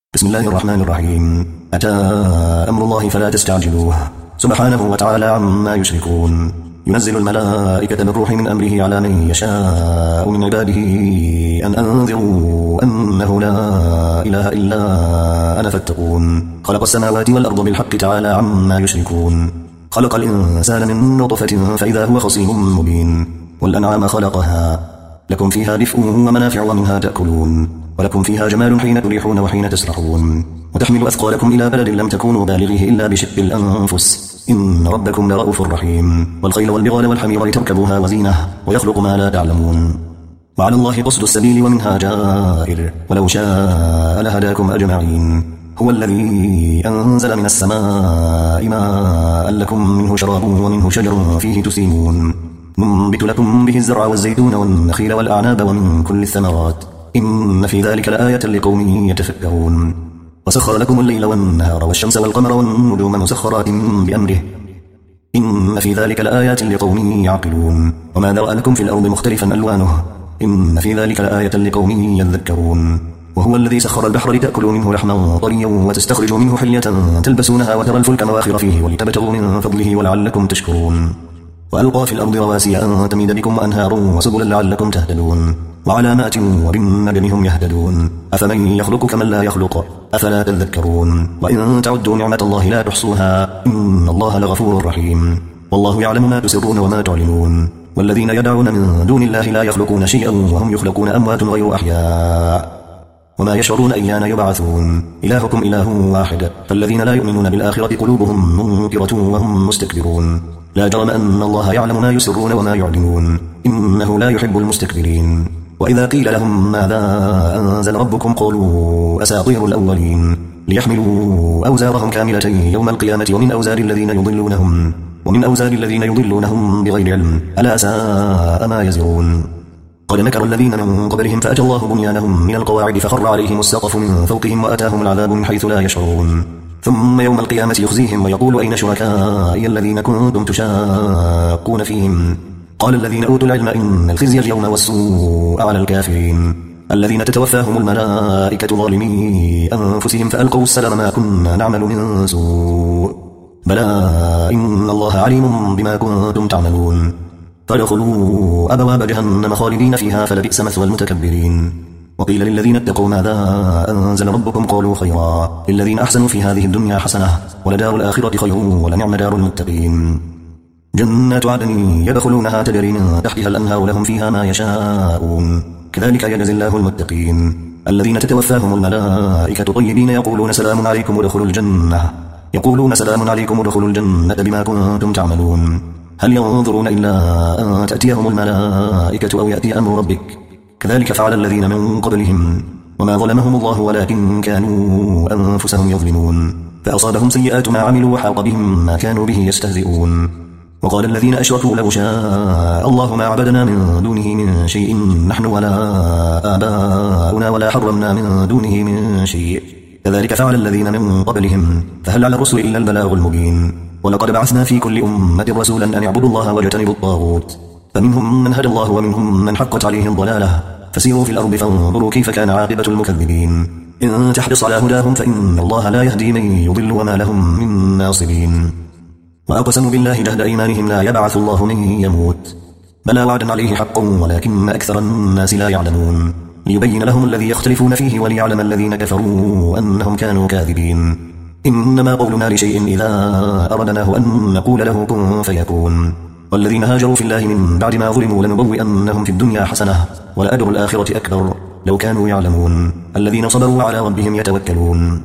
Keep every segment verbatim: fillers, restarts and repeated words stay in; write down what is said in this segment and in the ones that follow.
بسم الله الرحمن الرحيم. أتى أمر الله فلا تستعجلوه سبحانه وتعالى عما يشركون. ينزل الملائكة بالروح من أمره على من يشاء من عباده أن أنذروا أنه لا إله إلا أنا فاتقون. خلق السماوات والأرض بالحق تعالى عما يشركون. خلق الإنسان من نطفة فإذا هو خصيم مبين. والأنعام خلقها لكم فيها دفء ومنافع ومنها تأكلون ولكم فيها جمال حين تريحون وحين تسرحون وتحمل أثقالكم إلى بلد لم تكونوا بالغيه إلا بشق الأنفس إن ربكم لرؤوف رحيم. والخيل والبغال والحمير لتركبوها وزينة ويخلق ما لا تعلمون. وعلى الله قصد السبيل ومنها جائر ولو شاء لهداكم أجمعين. هو الذي أنزل من السماء ماء لكم منه شراب ومنه شجر فيه تسيمون ننبت لكم به الزرع والزيتون والنخيل والأعناب ومن كل الثمرات إن في ذلك لآية لقوم يتفكرون. وسخر لكم الليل والنهار والشمس والقمر والنجوم مسخرات بأمره إن في ذلك لآيات لقوم يعقلون. وما ذرأ لكم في الأرض مختلفا ألوانه إن في ذلك لآية لقوم يذكرون. وهو الذي سخر البحر لتأكلوا منه لحما طريا وتستخرجوا منه حلية تلبسونها وترى الفلك مواخر فيه ولتبتغوا من فضله ولعلكم تشكرون. وألقى في الأرض رواسي أن تميد بكم وأنهار وسبلا لعلكم تهتدون وعلامات وبالنجم هم يهتدون. أفمن يخلق كمن لا يخلق أفلا تذكرون. وإن تعدوا نعمة الله لا تحصوها إن الله لغفور رحيم. والله يعلم ما تسرون وما تعلنون. والذين يدعون من دون الله لا يخلقون شيئا وهم يخلقون أموات غير أحياء وما يشعرون أيان يبعثون. إلهكم إله واحد فالذين لا يؤمنون بالآخرة قلوبهم منكرة وهم مستكبرون. لا جرم أن الله يعلم ما يسرون وما يعلنون إنه لا يحب المستكبرين. وإذا قيل لهم ماذا أنزل ربكم قالوا أساطير الأولين ليحملوا أوزارهم كاملة يوم القيامة ومن أوزار الذين يضلونهم ومن أوزار الذين يضلونهم بغير علم ألا ساء ما يزرون. قد مكر الذين من قبلهم فأتى الله بنيانهم من القواعد فخر عليهم السقف من فوقهم وأتاهم العذاب من حيث لا يشعرون. ثم يوم القيامة يخزيهم ويقول أين شركائي الذين كنتم تشاقون فيهم قال الذين أوتوا العلم إن الخزي اليوم والسوء على الكافرين الذين تتوفاهم الملائكة ظالمي أنفسهم فألقوا السلام ما كنا نعمل من سوء بلى إن الله عليم بما كنتم تعملون. فادخلوا أبواب جهنم خالدين فيها فلبئس مثوى المتكبرين. وقيل للذين اتقوا ماذا أنزل ربكم قالوا خيرا للذين أحسنوا في هذه الدنيا حسنة ولدار الآخرة خير ولنعم دار المتقين. جنات عدن يدخلونها تجري من تحتها الأنهار لهم فيها ما يشاءون كذلك يجزي الله المتقين. الذين تتوفاهم الملائكة طيبين يقولون سلام عليكم ادخلوا الجنة يقولون سلام عليكم ادخلوا الجنة بما كنتم تعملون. هل ينظرون إلا أن تأتيهم الملائكة أو يأتي أمر ربك كذلك فعل الذين من قبلهم وما ظلمهم الله ولكن كانوا أنفسهم يظلمون. فأصابهم سيئات ما عملوا وحاق بهم ما كانوا به يستهزئون. وقال الذين أشركوا لو شاء الله ما عبدنا من دونه من شيء نحن ولا آباؤنا ولا حرمنا من دونه من شيء كذلك فعل الذين من قبلهم فهل على الرسل إلا البلاغ المبين. ولقد بعثنا في كل أمة رسولا أن يعبدوا الله واجتنبوا الطاغوت فمنهم من هدى الله ومنهم من حقت عليه الضلالة فسيروا في الأرض فانظروا كيف كان عاقبة المكذبين. إن تحرص على هداهم فإن الله لا يهدي من يضل وما لهم من ناصرين. وأقسموا بالله جهد أيمانهم لا يبعث الله من يموت بلى وعدا عليه حقا ولكن أكثر الناس لا يعلمون. ليبين لهم الذي يختلفون فيه وليعلم الذين كفروا أنهم كانوا كاذبين. إنما قولنا لشيء إذا أردناه أن نقول له كن فيكون. والذين هاجروا في الله من بعد ما ظلموا لنبوئنهم في الدنيا حسنة ولأجر الآخرة أكبر لو كانوا يعلمون. الذين صبروا على ربهم يتوكلون.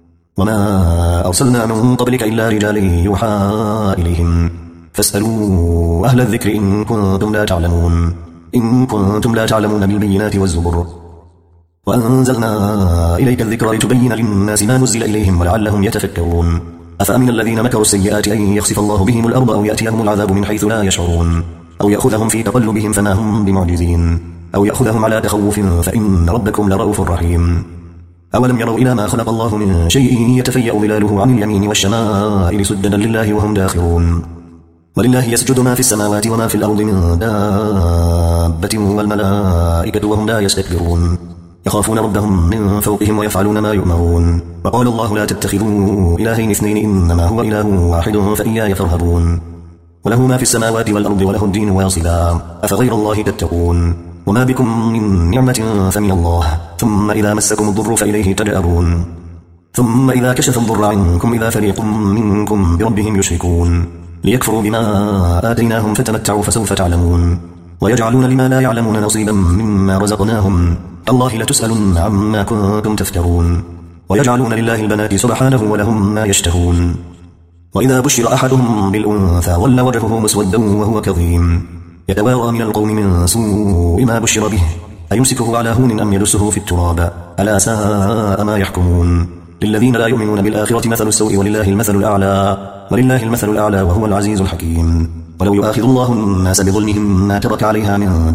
وما أرسلنا من قبلك إلا رجال يوحى إليهم فاسألوا أهل الذكر إن كنتم لا تعلمون إن كنتم لا تعلمون بالبينات والزبر. وأنزلنا إليك الذكر لتبين للناس ما نزل إليهم ولعلهم يتفكرون. أفأمن الذين مكروا السيئات أن يخسف الله بهم الأرض أو يأتيهم العذاب من حيث لا يشعرون أو يأخذهم في تقلبهم فما هم بمعجزين أو يأخذهم على تخوف فإن ربكم لرؤوف رحيم. أولم يروا إلى ما خلق الله من شيء يتفيأ ظلاله عن اليمين والشمائل سجدا لله وهم داخرون. ولله يسجد ما في السماوات وما في الأرض من دابة والملائكة وهم لا يستكبرون. يخافون ربهم من فوقهم ويفعلون ما يؤمرون. وقال الله لا تتخذوا إلهين اثنين إنما هو إله واحد فإياي فارهبون. وله ما في السماوات والأرض وله الدين واصلا أفغير الله تتقون. وما بكم من نعمة فمن الله ثم إذا مسكم الضر فإليه تجأرون. ثم إذا كشف الضر عنكم إذا فريق منكم بربهم يشركون ليكفروا بما آتيناهم فتمتعوا فسوف تعلمون. ويجعلون لما لا يعلمون نصيبا مما رزقناهم الله لتسألن عما كنتم تفترون. ويجعلون لله البنات سبحانه ولهم ما يشتهون. وإذا بشر أحدهم بالأنثى ظل وجهه مسودا وهو كظيم يتوارى من القوم من سوء ما بشر به أيمسكه على هون أم يدسه في التراب ألا ساء ما يحكمون. للذين لا يؤمنون بالآخرة مثل السوء ولله المثل الأعلى ولله المثل الأعلى وهو العزيز الحكيم. ولو يؤاخذ الله الناس بظلمهم ما ترك عليها من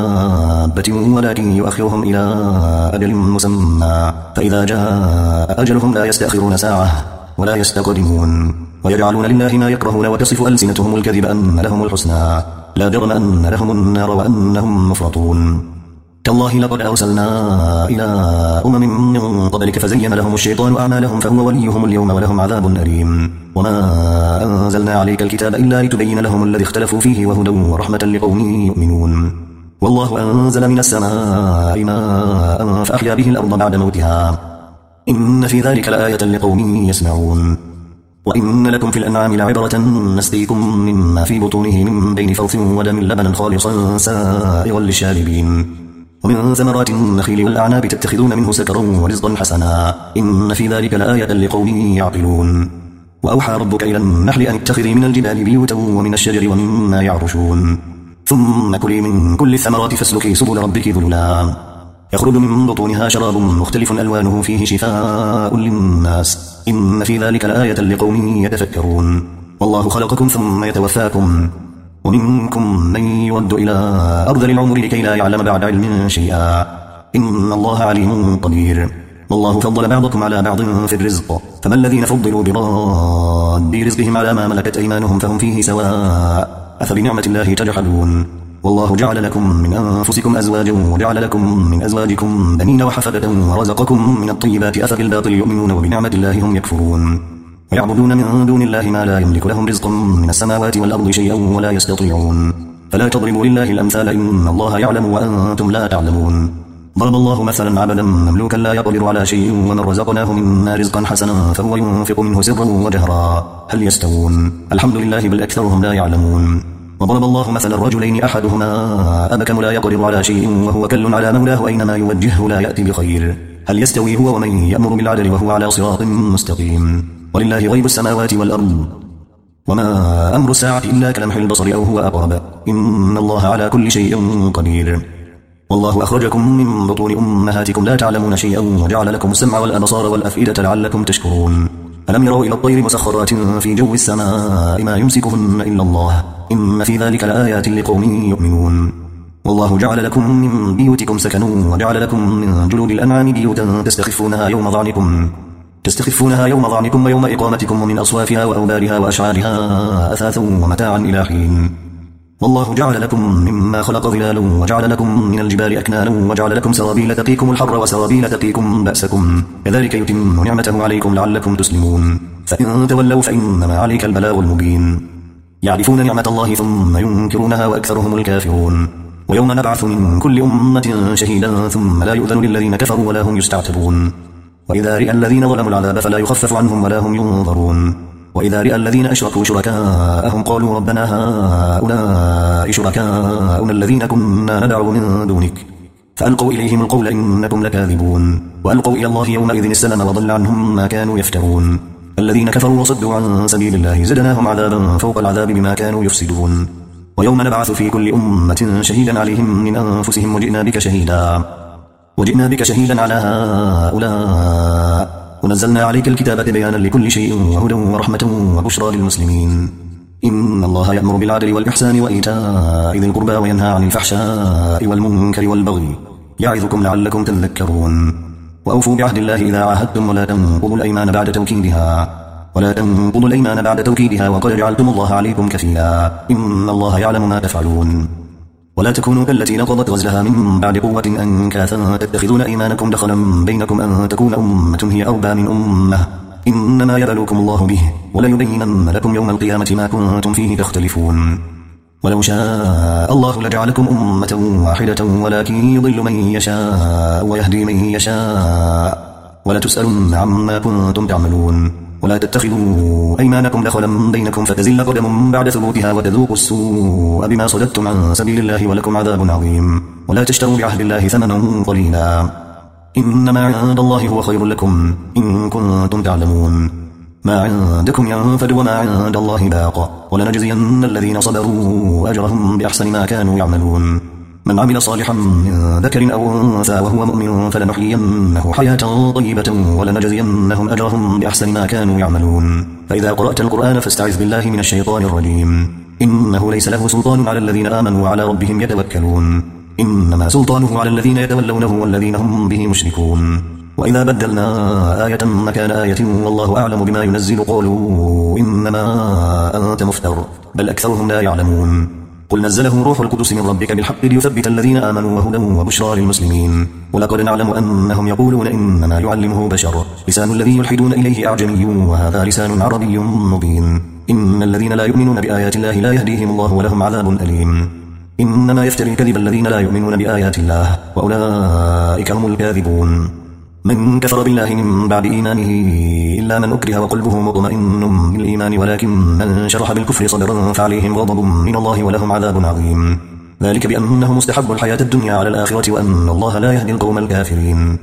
دابة ولكن يؤخرهم إلى أجل مسمى فإذا جاء أجلهم لا يستأخرون ساعة ولا يستقدمون. ويجعلون لله ما يكرهون وتصف ألسنتهم الكذب أن لهم الحسنى لا جرم أن لهم النار وأنهم مفرطون. تالله لقد أرسلنا إلى أمم من قبلك فزين لهم الشيطان أعمالهم فهو وليهم اليوم ولهم عذاب أليم. وما أنزلنا عليك الكتاب إلا لتبين لهم الذي اختلفوا فيه وهدى ورحمة لقوم يؤمنون. والله أنزل من السماء ماء فأحيا به الأرض بعد موتها إن في ذلك لآية لقوم يسمعون. وإن لكم في الأنعام لعبرة نسقيكم مما في بطونه من بين فرث ودم لبنا خالصا سائغا للشاربين. ومن ثمرات النخيل والأعناب تتخذون منه سكرا ورزقا حسنا إن في ذلك لآية لقوم يعقلون. وأوحى ربك إلى النحل أن اتخذي من الجبال بيوتا ومن الشجر ومما يعرشون ثم كلي من كل الثمرات فاسلكي سبل ربك ذللا يخرج من بطونها شراب مختلف ألوانه فيه شفاء للناس إن في ذلك لآية لقوم يتفكرون. والله خلقكم ثم يتوفاكم ومنكم من يرد إلى أرذل العمر لكي لا يعلم بعد علم شيئا إن الله عليم قدير. والله فضل بعضكم على بعض في الرزق فما الذين فضلوا براد رزقهم على ما ملكت أيمانهم فهم فيه سواء أفبنعمة الله تجحدون. والله جعل لكم من أنفسكم أزواجا وجعل لكم من أزواجكم بنين وحفدة ورزقكم من الطيبات أفبالباطل يؤمنون وبنعمة الله هم يكفرون. ويعبدون من دون الله ما لا يملك لهم رزقا من السماوات والأرض شيئا ولا يستطيعون. فلا تضربوا لله الأمثال إن الله يعلم وأنتم لا تعلمون. ضرب الله مثلا عبدا مملوكا لا يقدر على شيء ومن رزقناه منا رزقا حسنا فهو ينفق منه سرا وجهرا هل يستوون الحمد لله بل أكثرهم لا يعلمون. وضرب الله مثلا الرجلين أحدهما أبكم لا يقدر على شيء وهو كل على مولاه أينما يوجهه لا يأتي بخير هل يستوي هو ومن يأمر بالعدل وهو على صراط مستقيم. ولله غيب السماوات والأرض وما أمر الساعة إلا كلمح البصر أو هو أقرب إن الله على كل شيء قدير. والله أخرجكم من بطون أمهاتكم لا تعلمون شيئا وجعل لكم السمع والأبصار والأفئدة لعلكم تشكرون. ألم يروا إلى الطير مسخرات في جو السماء ما يمسكهن إلا الله إن في ذلك لآيات لقوم يؤمنون. والله جعل لكم من بيوتكم سكنا وجعل لكم من جلود الأنعام بيوتا تستخفونها يوم ظعنكم تستخفونها يوم ظعنكم ويوم إقامتكم ومن أصوافها وأوبارها وأشعارها أثاثا ومتاعا إلى حين. والله جعل لكم مما خلق ظلالا وجعل لكم من الجبال أكنانا وجعل لكم سرابيل تقيكم الحر وسرابيل تقيكم بأسكم كذلك يتم نعمته عليكم لعلكم تسلمون. فإن تولوا فإنما عليك البلاغ المبين. يعرفون نعمة الله ثم ينكرونها وأكثرهم الكافرون. ويوم نبعث من كل أمة شهيدا ثم لا يؤذن للذين كفروا ولا هم يستعتبون. وإذا رئ الذين ظلموا العذاب فلا يخفف عنهم ولا هم ينظرون. وإذا رئ الذين أشركوا شركاءهم قالوا ربنا هؤلاء شركاؤنا الذين كنا ندعو من دونك فألقوا إليهم القول إنكم لكاذبون. وألقوا إلى الله يومئذ السلام وضل عنهم ما كانوا يفترون. الذين كفروا وصدوا عن سبيل الله زدناهم عذابا فوق العذاب بما كانوا يفسدون. ويوم نبعث في كل أمة شهيدا عليهم من أنفسهم وجئنا بك شهيدا وجئنا بك شهيدا على هؤلاء ونزلنا عليك الكتاب بيانا لكل شيء وهدى ورحمة وبشرى للمسلمين. إن الله يأمر بالعدل والإحسان وإيتاء ذي القربى وينهى عن الفحشاء والمنكر والبغي يعظكم لعلكم تذكرون. وأوفوا بعهد الله إذا عاهدتم ولا تنقضوا الأيمان بعد توكيدها ولا تنقضوا الأيمان بعد توكيدها وقد جعلتم الله عليكم كفيلا إن الله يعلم ما تفعلون. ولا تكونوا كالتي نقضت غزلها من بعد قوة أنكاثا تتخذون أيمانكم دخلا بينكم أن تكون أمة هي أربى من أمة إنما يبلوكم الله به وليبينن لكم يوم القيامة ما كنتم فيه تختلفون ولو شاء الله لجعلكم أمة واحدة ولكن يضل من يشاء ويهدي من يشاء ولتسألن عما كنتم تعملون ولا تتخذوا أيمانكم دخلا بينكم فتزل قدم بعد ثبوتها وتذوقوا السوء بما صددتم عن سبيل الله ولكم عذاب عظيم ولا تشتروا بعهد الله ثمنا قليلا إنما عند الله هو خير لكم إن كنتم تعلمون ما عندكم ينفد وما عند الله باق ولنجزين الذين صبروا أجرهم بأحسن ما كانوا يعملون من عمل صالحا من ذكر أو أنثى وهو مؤمن فلنحيينه حياة طيبة ولنجزينهم أجرهم بأحسن ما كانوا يعملون فإذا قرأت القرآن فاستعذ بالله من الشيطان الرجيم إنه ليس له سلطان على الذين آمنوا وعلى ربهم يتوكلون إنما سلطانه على الذين يتولونه والذين هم به مشركون وإذا بدلنا آية مكان آية والله أعلم بما ينزل قالوا إنما أنت مفتر بل أكثرهم لا يعلمون قل نزله روح القدس من ربك بالحق ليثبت الذين آمنوا وهدى وبشرى للمسلمين ولقد نعلم أنهم يقولون إنما يعلمه بشر لسان الذي يلحدون إليه أعجمي وهذا لسان عربي مبين إن الذين لا يؤمنون بآيات الله لا يهديهم الله ولهم عذاب أليم إنما يفتري الكذب الذين لا يؤمنون بآيات الله وأولئك هم الكاذبون من كفر بالله من بعد إيمانه إلا من أكره وقلبه مطمئن بالإيمان ولكن من شرح بالكفر صدرا فعليهم غضب من الله ولهم عذاب عظيم ذلك بأنه مستحب الحياة الدنيا على الآخرة وأن الله لا يهدي القوم الكافرين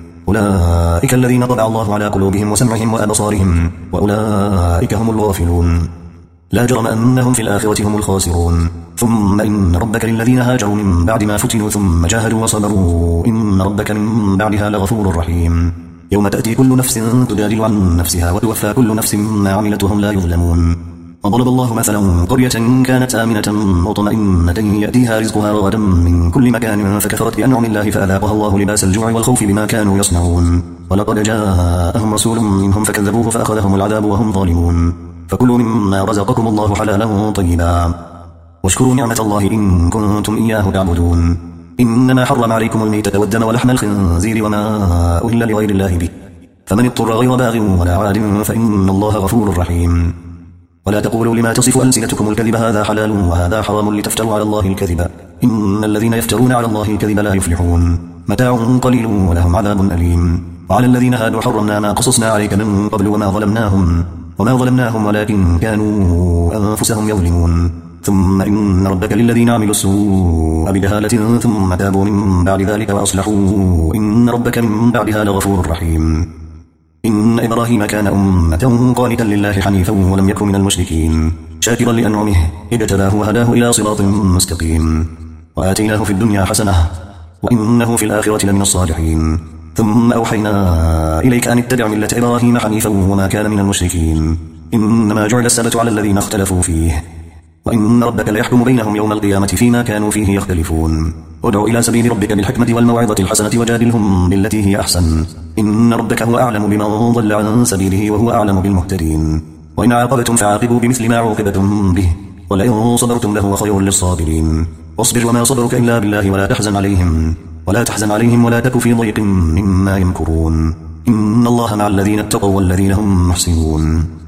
أولئك الذين طبع الله على قلوبهم وسمعهم وأبصارهم وأولئك هم الغافلون لا جرم أنهم في الآخرة هم الخاسرون ثم إن ربك للذين هاجروا من بعد ما فتنوا ثم جاهدوا وصبروا إن ربك من بعدها لغفور رحيم يوم تأتي كل نفس تجادل عن نفسها وتوفى كل نفس ما عملت وهم لا يظلمون وضرب الله مثلا قرية كانت آمنة مطمئنة يأتيها رزقها رغدا من كل مكان فكفرت بأنعم الله فأذاقها الله لباس الجوع والخوف بما كانوا يصنعون ولقد جاءهم رسول منهم فكذبوه فأخذهم العذاب وهم ظالمون فكلوا مما رزقكم الله حلالا طيبا واشكروا نعمة الله إن كنتم إياه تعبدون إنما حرم عليكم الميتة والدم ولحم الخنزير وما أهل لغير الله به فمن اضطر غير باغ ولا عاد فإن الله غفور رحيم ولا تقولوا لما تصف ألسنتكم الكذب هذا حلال وهذا حرام لتفتروا على الله الكذب إن الذين يفترون على الله الكذب لا يفلحون متاع قليل ولهم عذاب أليم وعلى الذين هادوا حرمنا ما قصصنا عليك من قبل وما ظلمناهم وما ظلمناهم ولكن كانوا أنفسهم يظلمون ثم إن ربك للذين عملوا السوء بجهالة ثم تابوا من بعد ذلك وأصلحوا إن ربك من بعدها لغفور رحيم إن إبراهيم كان أمة قانتا لله حنيفا ولم يكن من المشركين شاكرا لأنعمه اجتباه وهداه إلى صراط مستقيم وآتيناه في الدنيا حسنة وإنه في الآخرة لمن الصالحين ثم أوحينا إليك أن اتبع ملة إبراهيم حنيفا وما كان من المشركين إنما جعل السبت على الذين اختلفوا فيه وإن ربك ليحكم بينهم يوم القيامة فيما كانوا فيه يختلفون ادع إلى سبيل ربك بالحكمة والموعظة الحسنة وجادلهم بالتي هي أحسن إن ربك هو أعلم بمن ضل عن سبيله وهو أعلم بالمهتدين وإن عاقبتم فعاقبوا بمثل ما عوقبتم به ولئن صبرتم لهو خير للصابرين واصبر وما صبرك إلا بالله ولا تحزن عليهم ولا تحزن عليهم ولا تك في ضيق مما يمكرون إن الله مع الذين اتقوا والذين هم محسنون